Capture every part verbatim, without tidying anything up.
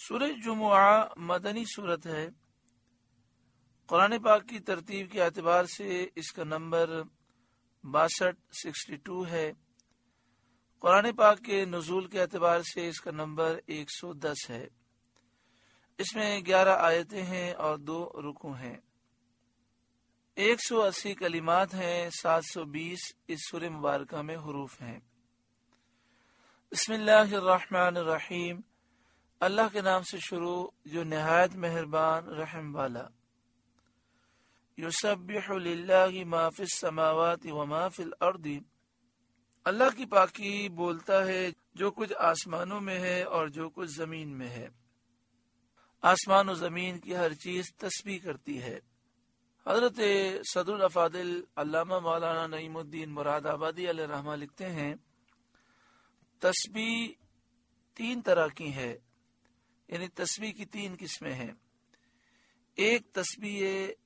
سورہ جمعہ مدنی صورت ہے۔ قرآن پاک کی ترتیب کے اعتبار سے اس کا نمبر باسٹھ سکسٹی ٹو ہے۔ قرآن پاک کے نزول کے اعتبار سے اس کا نمبر ایک سو دس ہے۔ اس میں گیارہ آیتیں ہیں اور دو رکوع ہیں۔ ایک سو اسی کلمات ہیں، سات سو بیس اس سورہ مبارکہ میں حروف ہیں۔ بسم اللہ الرحمن الرحیم، اللہ کے نام سے شروع جو نہایت مہربان رحم والا۔ یسبح للہ ما فی السماوات وما فی الارض، اللہ کی پاکی بولتا ہے جو کچھ آسمانوں میں ہے اور جو کچھ زمین میں ہے۔ آسمان و زمین کی ہر چیز تسبیح کرتی ہے۔ حضرت صدر الافاضل علامہ مولانا نعیم الدین مراد آبادی علیہ رحمہ لکھتے ہیں، تسبیح تین طرح کی ہے، یعنی تسبیح کی تین قسمیں ہیں۔ ایک تسبیح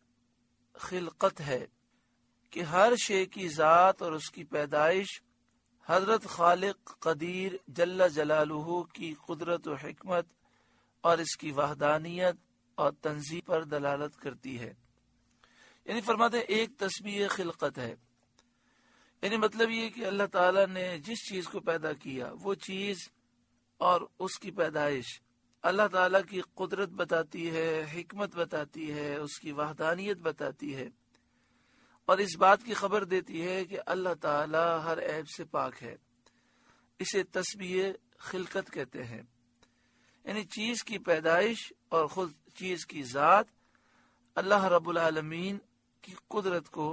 خلقت ہے کہ ہر شے کی ذات اور اس کی پیدائش حضرت خالق قدیر جل جلالہ کی قدرت و حکمت اور اس کی وحدانیت اور تنزیہ پر دلالت کرتی ہے۔ یعنی فرماتے ہیں ایک تسبیح خلقت ہے، یعنی مطلب یہ کہ اللہ تعالیٰ نے جس چیز کو پیدا کیا وہ چیز اور اس کی پیدائش اللہ تعالیٰ کی قدرت بتاتی ہے، حکمت بتاتی ہے، اس کی وحدانیت بتاتی ہے، اور اس بات کی خبر دیتی ہے کہ اللہ تعالیٰ ہر عیب سے پاک ہے۔ اسے تسبیح خلقت کہتے ہیں، یعنی چیز کی پیدائش اور خود چیز کی ذات اللہ رب العالمین کی قدرت کو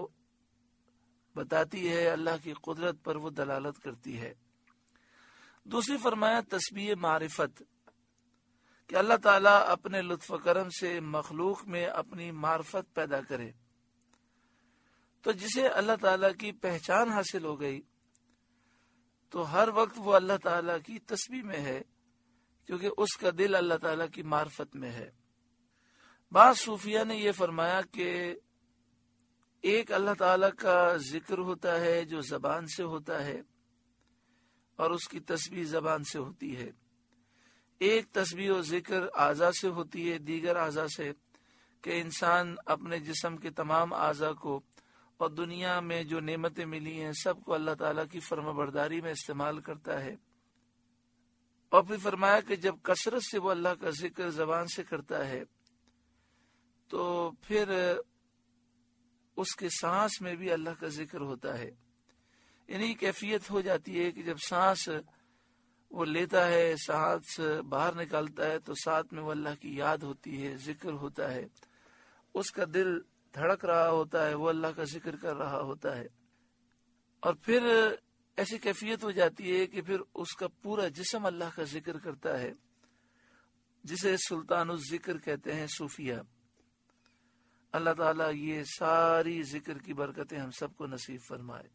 بتاتی ہے، اللہ کی قدرت پر وہ دلالت کرتی ہے۔ دوسری فرمایا تسبیح معرفت، کہ اللہ تعالیٰ اپنے لطف و کرم سے مخلوق میں اپنی معرفت پیدا کرے، تو جسے اللہ تعالیٰ کی پہچان حاصل ہو گئی تو ہر وقت وہ اللہ تعالیٰ کی تسبیح میں ہے، کیونکہ اس کا دل اللہ تعالیٰ کی معرفت میں ہے۔ بعض صوفیہ نے یہ فرمایا کہ ایک اللہ تعالیٰ کا ذکر ہوتا ہے جو زبان سے ہوتا ہے اور اس کی تسبیح زبان سے ہوتی ہے۔ ایک تسبیح و ذکر اعضاء سے ہوتی ہے، دیگر اعضاء سے، کہ انسان اپنے جسم کے تمام اعضاء کو اور دنیا میں جو نعمتیں ملی ہیں سب کو اللہ تعالیٰ کی فرما برداری میں استعمال کرتا ہے۔ اور پھر فرمایا کہ جب کثرت سے وہ اللہ کا ذکر زبان سے کرتا ہے تو پھر اس کے سانس میں بھی اللہ کا ذکر ہوتا ہے، یعنی کیفیت ہو جاتی ہے کہ جب سانس وہ لیتا ہے، سانس باہر نکالتا ہے تو ساتھ میں وہ اللہ کی یاد ہوتی ہے، ذکر ہوتا ہے، اس کا دل دھڑک رہا ہوتا ہے، وہ اللہ کا ذکر کر رہا ہوتا ہے، اور پھر ایسی کیفیت ہو جاتی ہے کہ پھر اس کا پورا جسم اللہ کا ذکر کرتا ہے، جسے سلطان الذکر کہتے ہیں صوفیہ۔ اللہ تعالیٰ یہ ساری ذکر کی برکتیں ہم سب کو نصیب فرمائے۔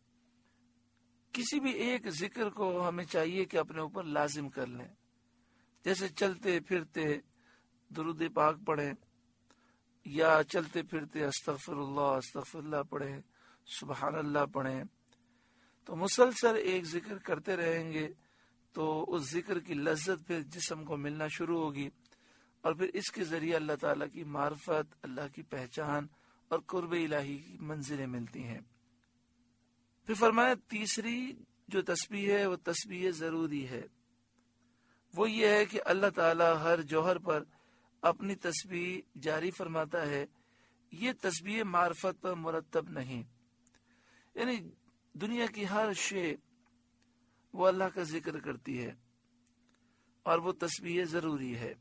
کسی بھی ایک ذکر کو ہمیں چاہیے کہ اپنے اوپر لازم کر لیں، جیسے چلتے پھرتے درود پاک پڑھیں، یا چلتے پھرتے استغفر اللہ استغفر اللہ پڑھیں، سبحان اللہ پڑھیں، تو مسلسل ایک ذکر کرتے رہیں گے تو اس ذکر کی لذت پھر جسم کو ملنا شروع ہوگی، اور پھر اس کے ذریعے اللہ تعالیٰ کی معرفت، اللہ کی پہچان اور قرب الہی کی منزلیں ملتی ہیں۔ پھر فرمایا تیسری جو تسبیح ہے وہ تسبیح ضروری ہے، وہ یہ ہے کہ اللہ تعالیٰ ہر جوہر پر اپنی تسبیح جاری فرماتا ہے۔ یہ تسبیح معرفت پر مرتب نہیں، یعنی دنیا کی ہر شے وہ اللہ کا ذکر کرتی ہے اور وہ تسبیح ضروری ہے۔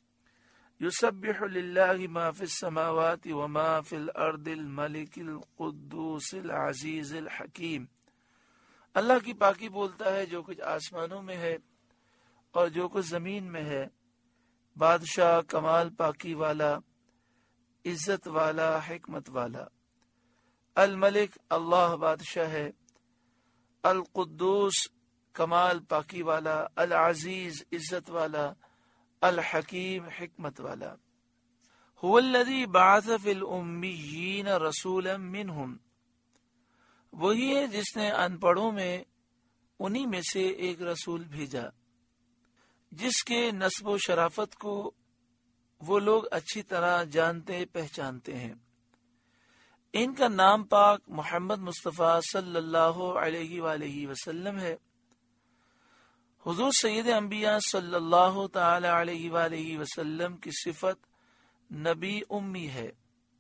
یسبح للہ ما فی السماوات وما فی الارض الملک القدوس العزیز الحکیم، اللہ کی پاکی بولتا ہے جو کچھ آسمانوں میں ہے اور جو کچھ زمین میں ہے، بادشاہ کمال پاکی والا، عزت والا، حکمت والا۔ الملک اللہ بادشاہ ہے، القدوس کمال پاکی والا، العزیز عزت والا، الحکیم حکمت والا۔ هو الذی بعث فی الامیین رسولا منہم، وہی ہے جس نے ان پڑھوں میں انہی میں سے ایک رسول بھیجا۔ جس کے نسب و شرافت کو وہ لوگ اچھی طرح جانتے پہچانتے ہیں۔ ان کا نام پاک محمد مصطفیٰ صلی اللہ علیہ وآلہ وسلم ہے۔ حضور سید انبیاء صلی اللہ تعالی علیہ وآلہ وسلم کی صفت نبی امی ہے۔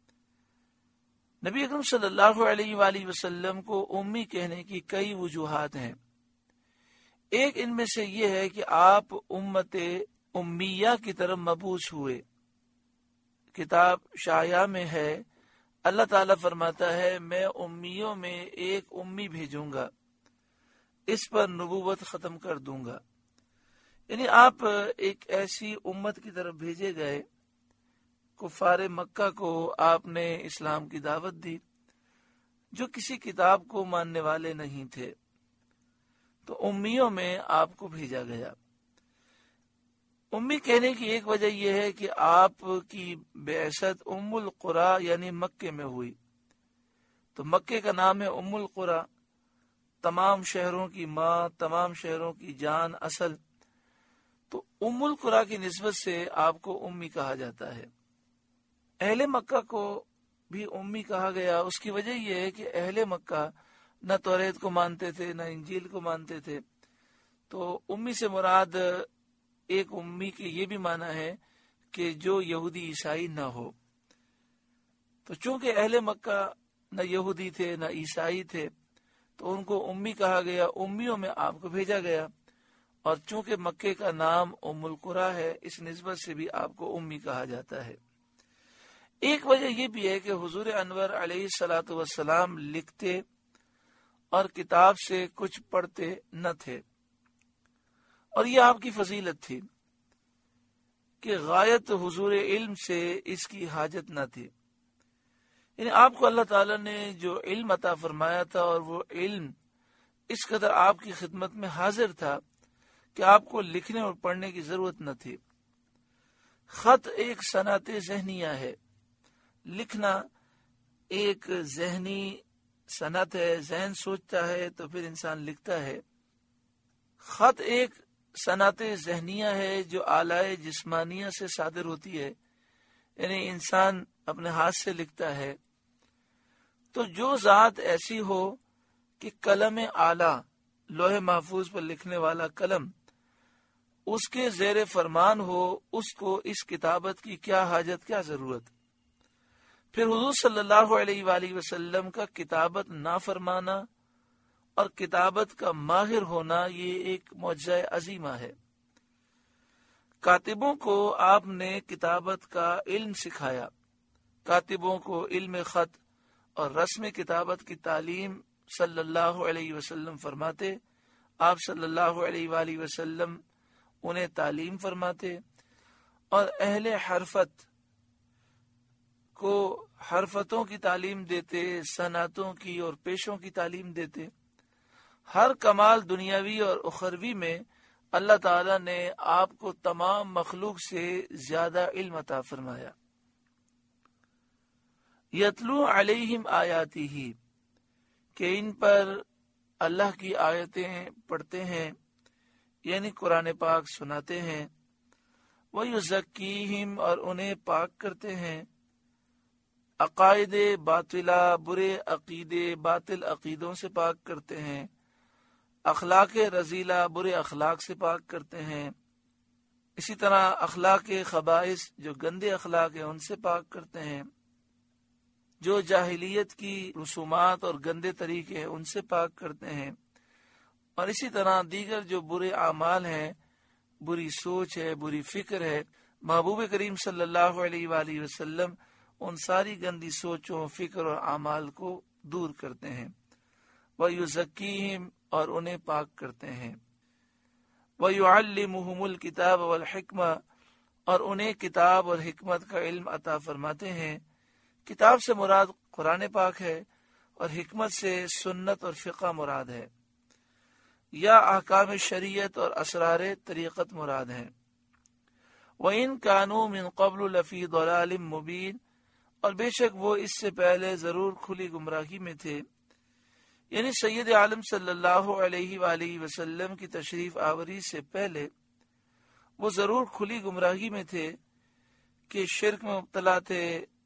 نبی اکرم صلی اللہ علیہ وآلہ وسلم کو امی کہنے کی کئی وجوہات ہیں۔ ایک ان میں سے یہ ہے کہ آپ امت امیہ کی طرف مبعوث ہوئے۔ کتاب شایعہ میں ہے، اللہ تعالیٰ فرماتا ہے میں امیوں میں ایک امی بھیجوں گا، اس پر نبوت ختم کر دوں گا۔ یعنی آپ ایک ایسی امت کی طرف بھیجے گئے، کفار مکہ کو آپ نے اسلام کی دعوت دی جو کسی کتاب کو ماننے والے نہیں تھے، تو امیوں میں آپ کو بھیجا گیا۔ امی کہنے کی ایک وجہ یہ ہے کہ آپ کی بعثت ام القری یعنی مکے میں ہوئی، تو مکے کا نام ہے ام القری، تمام شہروں کی ماں، تمام شہروں کی جان اصل، تو ام القری کی نسبت سے آپ کو امی کہا جاتا ہے۔ اہل مکہ کو بھی امی کہا گیا، اس کی وجہ یہ ہے کہ اہل مکہ نہ توریت کو مانتے تھے نہ انجیل کو مانتے تھے، تو امی سے مراد ایک امی کے یہ بھی معنی ہے کہ جو یہودی عیسائی نہ ہو۔ تو چونکہ اہل مکہ نہ یہودی تھے نہ عیسائی تھے تو ان کو امی کہا گیا، امیوں میں آپ کو بھیجا گیا، اور چونکہ مکے کا نام ام القری ہے اس نسبت سے بھی آپ کو امی کہا جاتا ہے۔ ایک وجہ یہ بھی ہے کہ حضور انور علیہ الصلوۃ والسلام لکھتے اور کتاب سے کچھ پڑھتے نہ تھے، اور یہ آپ کی فضیلت تھی کہ غایت حضور علم سے اس کی حاجت نہ تھی۔ یعنی آپ کو اللہ تعالیٰ نے جو علم عطا فرمایا تھا اور وہ علم اس قدر آپ کی خدمت میں حاضر تھا کہ آپ کو لکھنے اور پڑھنے کی ضرورت نہ تھی۔ خط ایک صنعت ذہنیہ ہے، لکھنا ایک ذہنی صنعت ہے، ذہن سوچتا ہے تو پھر انسان لکھتا ہے۔ خط ایک صنعت ذہنیہ ہے جو آلائے جسمانیہ سے صادر ہوتی ہے، یعنی انسان اپنے ہاتھ سے لکھتا ہے۔ تو جو ذات ایسی ہو کہ قلم اعلیٰ، لوح محفوظ پر لکھنے والا قلم، اس کے زیر فرمان ہو، اس کو اس کتابت کی کیا حاجت، کیا ضرورت۔ پھر حضور صلی اللہ علیہ وآلہ وسلم کا کتابت نہ فرمانا اور کتابت کا ماہر ہونا یہ ایک معجزہ عظیمہ ہے۔ کاتبوں کو آپ نے کتابت کا علم سکھایا، کاتبوں کو علم خط اور رسم کتابت کی تعلیم صلی اللہ علیہ وسلم فرماتے، آپ صلی اللہ علیہ وآلہ وسلم انہیں تعلیم فرماتے، اور اہل حرفت کو حرفتوں کی تعلیم دیتے، صنعتوں کی اور پیشوں کی تعلیم دیتے۔ ہر کمال دنیاوی اور اخروی میں اللہ تعالیٰ نے آپ کو تمام مخلوق سے زیادہ علم عطا فرمایا۔ یتلو علیہم آیاتہ، کہ ان پر اللہ کی آیتیں پڑھتے ہیں، یعنی قرآن پاک سناتے ہیں، وَيُزَكِّيهِمْ، اور انہیں پاک کرتے ہیں، عقائد باطلہ، برے عقیدے، باطل عقیدوں سے پاک کرتے ہیں، اخلاق رذیلہ، برے اخلاق سے پاک کرتے ہیں، اسی طرح اخلاق خبائث، جو گندے اخلاق ہیں ان سے پاک کرتے ہیں، جو جاہلیت کی رسومات اور گندے طریقے ہیں ان سے پاک کرتے ہیں، اور اسی طرح دیگر جو برے اعمال ہیں، بری سوچ ہے، بری فکر ہے، محبوب کریم صلی اللہ علیہ وآلہ وسلم ان ساری گندی سوچوں، فکر اور اعمال کو دور کرتے ہیں۔ وَيُزَكِّيهِمْ، اور انہیں پاک کرتے ہیں۔ وَيُعَلِّمُهُمُ الْكِتَابَ وَالْحِكْمَةَ، اور انہیں کتاب اور حکمت کا علم عطا فرماتے ہیں۔ کتاب سے مراد قرآن پاک ہے، اور حکمت سے سنت اور فقہ مراد ہے، یا احکام شریعت اور اسرار طریقت مراد ہیں۔ وَإِن كَانُوا مِن قَبْلُ لَفِي ضَلَالٍ مُبِينٍ، اور بے شک وہ اس سے پہلے ضرور کھلی گمراہی میں تھے، یعنی سید عالم صلی اللہ علیہ وآلہ وسلم کی تشریف آوری سے پہلے وہ ضرور کھلی گمراہی میں تھے کہ شرک میں مبتلا تھے،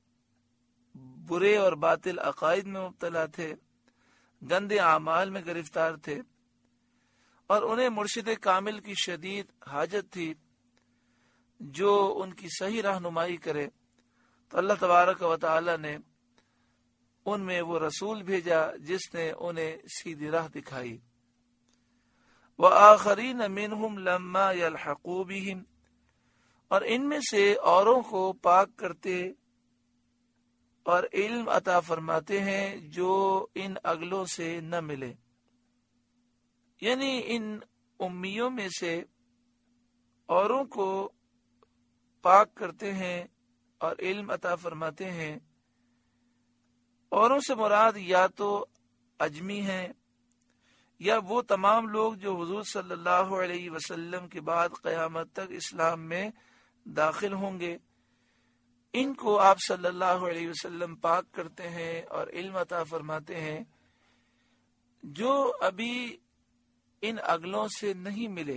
برے اور باطل عقائد میں مبتلا تھے، گندے اعمال میں گرفتار تھے، اور انہیں مرشد کامل کی شدید حاجت تھی جو ان کی صحیح رہنمائی کرے۔ تو اللہ تبارک و تعالی نے ان میں وہ رسول بھیجا جس نے انہیں سیدھی راہ دکھائی۔ وَآخَرِينَ مِنْهُمْ لَمَّا يَلْحَقُوا بِهِمْ، اور ان میں سے اوروں کو پاک کرتے اور علم عطا فرماتے ہیں جو ان اگلوں سے نہ ملے، یعنی ان امیوں میں سے اوروں کو پاک کرتے ہیں اور علم عطا فرماتے ہیں۔ اوروں سے مراد یا تو اجمی ہیں یا وہ تمام لوگ جو حضور صلی اللہ علیہ وسلم کے بعد قیامت تک اسلام میں داخل ہوں گے، ان کو آپ صلی اللہ علیہ وسلم پاک کرتے ہیں اور علم عطا فرماتے ہیں جو ابھی ان اگلوں سے نہیں ملے،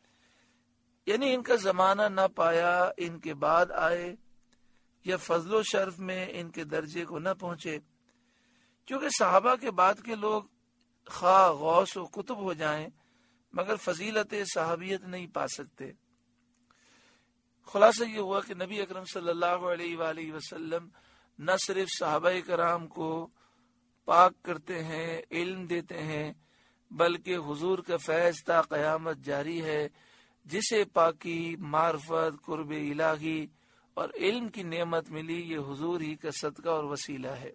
یعنی ان کا زمانہ نہ پایا، ان کے بعد آئے یا فضل و شرف میں ان کے درجے کو نہ پہنچے، کیونکہ صحابہ کے بعد کے لوگ خواہ غوث و قطب ہو جائیں مگر فضیلت صحابیت نہیں پا سکتے۔ خلاصہ یہ ہوا کہ نبی اکرم صلی اللہ علیہ وآلہ وسلم نہ صرف صحابہ کرام کو پاک کرتے ہیں، علم دیتے ہیں، بلکہ حضور کا فیض تا قیامت جاری ہے، جسے پاکی، معرفت، قرب الہی اور علم کی نعمت ملی، یہ حضور ہی کا صدقہ اور وسیلہ ہے۔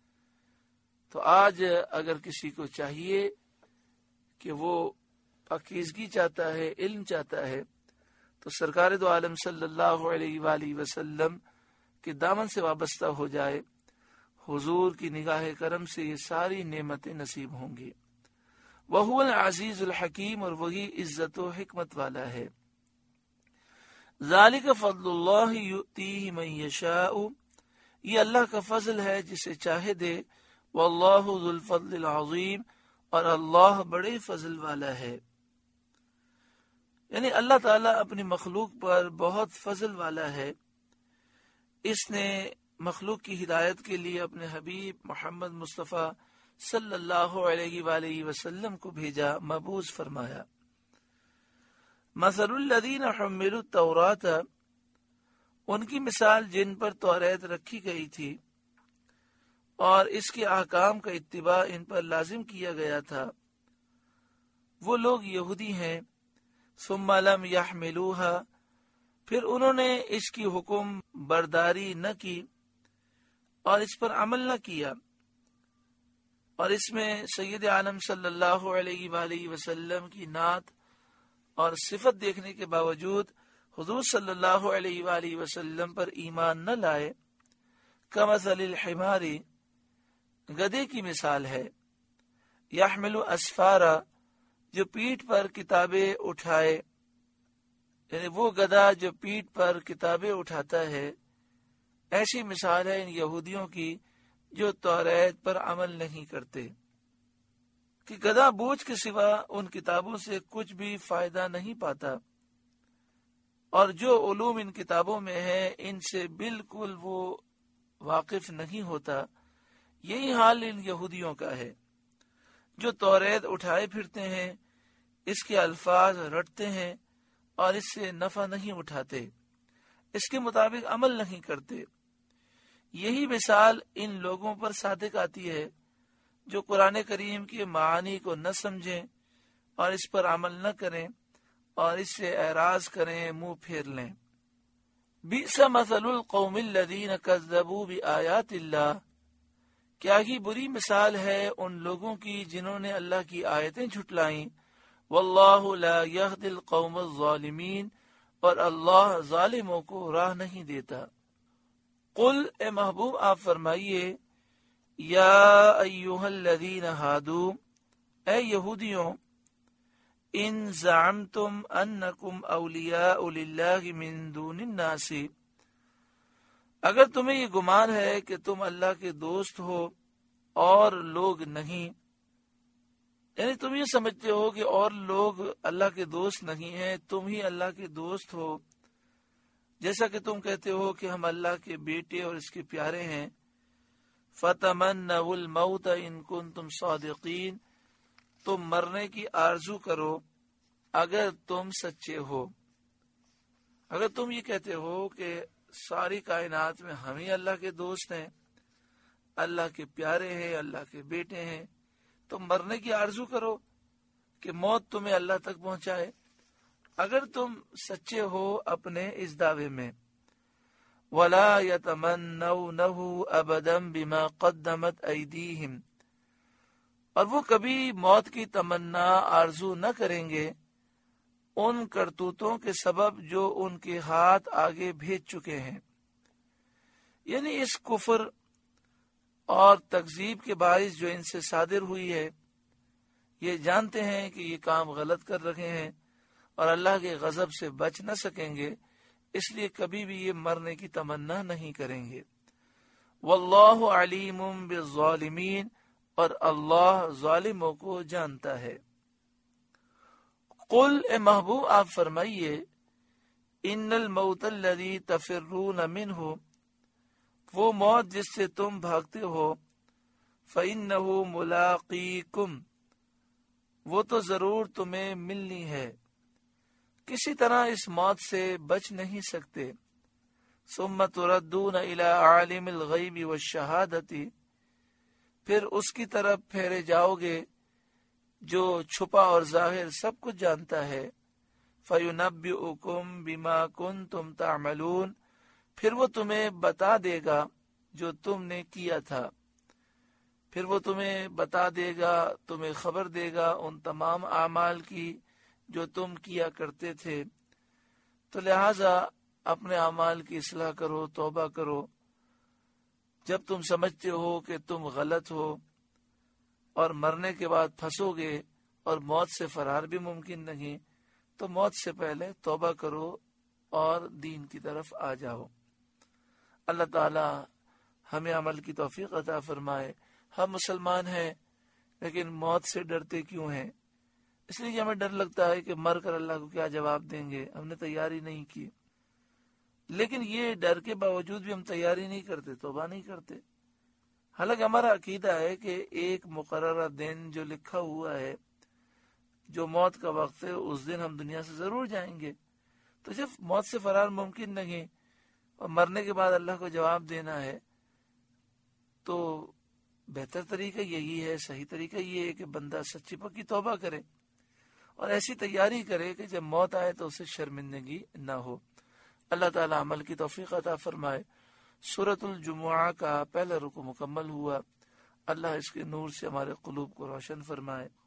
تو آج اگر کسی کو چاہیے کہ وہ پاکیزگی چاہتا ہے، علم چاہتا ہے، تو سرکار دو عالم صلی اللہ علیہ وآلہ وسلم کے دامن سے وابستہ ہو جائے، حضور کی نگاہ کرم سے یہ ساری نعمتیں نصیب ہوں گی۔ وَهُوَ الْعَزِيزُ الْحَكِيمُ، اور وہی عزت و حکمت والا ہے۔ ذَلِكَ فَضْلُ اللَّهِ يُؤْتِيهِ مَن يَشَاءُ، یہ اللہ کا فضل ہے جسے چاہے دے، وَاللَّهُ ذُو الْفَضْلِ الْعَظِيمِ، اور اللہ بڑے فضل والا ہے، یعنی اللہ تعالیٰ اپنی مخلوق پر بہت فضل والا ہے۔ اس نے مخلوق کی ہدایت کے لیے اپنے حبیب محمد مصطفیٰ صلی اللہ علیہ وآلہ وسلم کو بھیجا، مبعوث فرمایا۔ مثل الذین حملوا التوراۃ، ان کی مثال جن پر توریت رکھی گئی تھی اور اس کے احکام کا اتباع ان پر لازم کیا گیا تھا، وہ لوگ یہودی ہیں، ثم لم يحملوها، پھر انہوں نے اس کی حکم برداری نہ کی اور اس پر عمل نہ کیا، اور اس میں سید عالم صلی اللہ علیہ وآلہ وسلم کی نعت اور صفت دیکھنے کے باوجود حضور صلی اللہ علیہ وآلہ وسلم پر ایمان نہ لائے، کمثل الحمار، گدھے کی مثال ہے، یحمل اسفارا، جو پیٹھ پر کتابیں اٹھائے، یعنی وہ گدھا جو پیٹھ پر کتابیں اٹھاتا ہے، ایسی مثال ہے ان یہودیوں کی جو توریت پر عمل نہیں کرتے، کہ گدھا بوجھ کے سوا ان کتابوں سے کچھ بھی فائدہ نہیں پاتا، اور جو علوم ان کتابوں میں ہے ان سے بالکل وہ واقف نہیں ہوتا۔ یہی حال ان یہودیوں کا ہے جو توریت اٹھائے پھرتے ہیں، اس کے الفاظ رٹتے ہیں اور اس سے نفع نہیں اٹھاتے، اس کے مطابق عمل نہیں کرتے۔ یہی مثال ان لوگوں پر صادق آتی ہے جو قرآن کریم کے معانی کو نہ سمجھیں اور اس پر عمل نہ کریں اور اس سے اعراض کریں، منہ پھیر لیں۔ بئس مثل القوم الذین کذبوا بآیات اللہ، کیا ہی بری مثال ہے ان لوگوں کی جنہوں نے اللہ کی آیتیں جھٹلائیں، واللہ لا یہدی القوم الظالمین، اور اللہ ظالموں کو راہ نہیں دیتا۔ قل، اے محبوب آپ فرمائیے، یا ایہا الذین ہادو، اے یہودیوں، ان زعمتم انکم اولیاء للہ من دون الناس، اگر تمہیں یہ گمان ہے کہ تم اللہ کے دوست ہو اور لوگ نہیں، یعنی تم یہ سمجھتے ہو کہ اور لوگ اللہ کے دوست نہیں ہیں، تم ہی اللہ کے دوست ہو، جیسا کہ تم کہتے ہو کہ ہم اللہ کے بیٹے اور اس کے پیارے ہیں۔ فَتَمَنَّوُا الْمَوْتَ إِن كُنتُمْ صَادِقِينَ، تم مرنے کی آرزو کرو اگر تم سچے ہو۔ اگر تم یہ کہتے ہو کہ ساری کائنات میں ہم ہی اللہ کے دوست ہیں، اللہ کے پیارے ہیں، اللہ کے بیٹے ہیں، تم مرنے کی آرزو کرو کہ موت تمہیں اللہ تک پہنچائے اگر تم سچے ہو اپنے اس دعوے میں۔ وَلَا يَتَمَنَّوْنَهُ أَبَدًا بِمَا قَدَّمَتْ أَيْدِيهِمْ، اور وہ کبھی موت کی تمنا آرزو نہ کریں گے ان کرتوتوں کے سبب جو ان کے ہاتھ آگے بھیج چکے ہیں۔ یعنی اس کفر اور تکذیب کے باعث جو ان سے صادر ہوئی ہے، یہ جانتے ہیں کہ یہ کام غلط کر رہے ہیں اور اللہ کے غضب سے بچ نہ سکیں گے، اس لیے کبھی بھی یہ مرنے کی تمنا نہیں کریں گے۔ واللہ علیم بالظالمین، اور اللہ ظالموں کو جانتا ہے۔ قل، اے محبوب آپ فرمائیے، ان الموت الذی تفرون منہ، وہ موت جس سے تم بھاگتے ہو، فإنہ ملاقیکم، وہ تو ضرور تمہیں ملنی ہے، کسی طرح اس موت سے بچ نہیں سکتے۔ ثم تردون الی عالم الغیب والشہادۃ، پھر اس کی طرف پھیرے جاؤ گے جو چھپا اور ظاہر سب کچھ جانتا ہے۔ فَيُنَبِّئُكُم بِمَا كُنتُمْ تَعْمَلُونَ، پھر وہ تمہیں بتا دے گا جو تم نے کیا تھا، پھر وہ تمہیں بتا دے گا، تمہیں خبر دے گا ان تمام اعمال کی جو تم کیا کرتے تھے۔ تو لہٰذا اپنے اعمال کی اصلاح کرو، توبہ کرو۔ جب تم سمجھتے ہو کہ تم غلط ہو اور مرنے کے بعد پھنسو گے اور موت سے فرار بھی ممکن نہیں، تو موت سے پہلے توبہ کرو اور دین کی طرف آ جاؤ۔ اللہ تعالی ہمیں عمل کی توفیق عطا فرمائے۔ ہم مسلمان ہیں لیکن موت سے ڈرتے کیوں ہیں؟ اس لیے کہ ہمیں ڈر لگتا ہے کہ مر کر اللہ کو کیا جواب دیں گے، ہم نے تیاری نہیں کی۔ لیکن یہ ڈر کے باوجود بھی ہم تیاری نہیں کرتے، توبہ نہیں کرتے، حالانکہ ہمارا عقیدہ ہے کہ ایک مقررہ دن جو لکھا ہوا ہے، جو موت کا وقت ہے، اس دن ہم دنیا سے ضرور جائیں گے۔ تو جب موت سے فرار ممکن نہیں اور مرنے کے بعد اللہ کو جواب دینا ہے، تو بہتر طریقہ یہی ہے، صحیح طریقہ یہ ہے کہ بندہ سچی پکی توبہ کرے اور ایسی تیاری کرے کہ جب موت آئے تو اسے شرمندگی نہ ہو۔ اللہ تعالی عمل کی توفیق عطا فرمائے۔ سورۃ الجمعہ کا پہلا رکوع مکمل ہوا۔ اللہ اس کے نور سے ہمارے قلوب کو روشن فرمائے۔